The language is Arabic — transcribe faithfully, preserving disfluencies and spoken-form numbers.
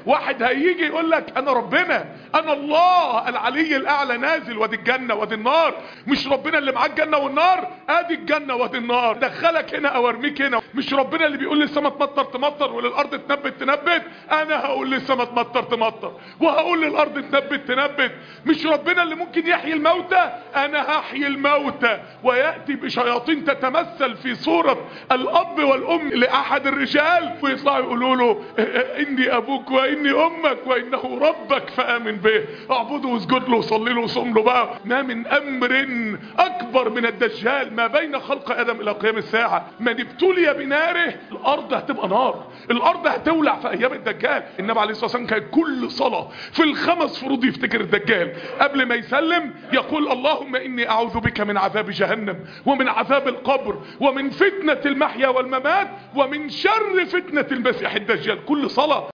واحد هيجي يقول لك انا ربنا، انا الله العلي الاعلى نازل، وادي الجنه وادي النار. مش ربنا اللي معاه الجنه والنار؟ ادي الجنه وادي النار، دخلك هنا او ارميك هنا. مش ربنا اللي بيقول للسما تمطر تمطر وللارض تنبت تنبت؟ انا هقول للسما تمطر تمطر وهقول للارض تنبت تنبت. مش ربنا اللي ممكن يحيي الموتى؟ انا هحيي الموتى. وياتي بشياطين تتمثل في صوره الاب والام لاحد الرجال، ويطلعوا يقولوا له اني ابوك واني امك وانه ربك فامن به، اعبده واسجد له وصلي له وصوم له. بقى ما من امر اكبر من الدجال ما بين خلق ادم الى قيام الساعه. من ابتلي بناره الارض هتبقى نار، الارض هتولع في ايام الدجال. النبي عليه الصلاه والسلام كان كل صلاه في الخمس فروض يفتكر الدجال قبل ما يسلم، يقول اللهم اني اعوذ بك من عذاب جهنم ومن عذاب القبر ومن فتنه المحيا والممات ومن شر فتنه المسيح الدجال. كل صلاه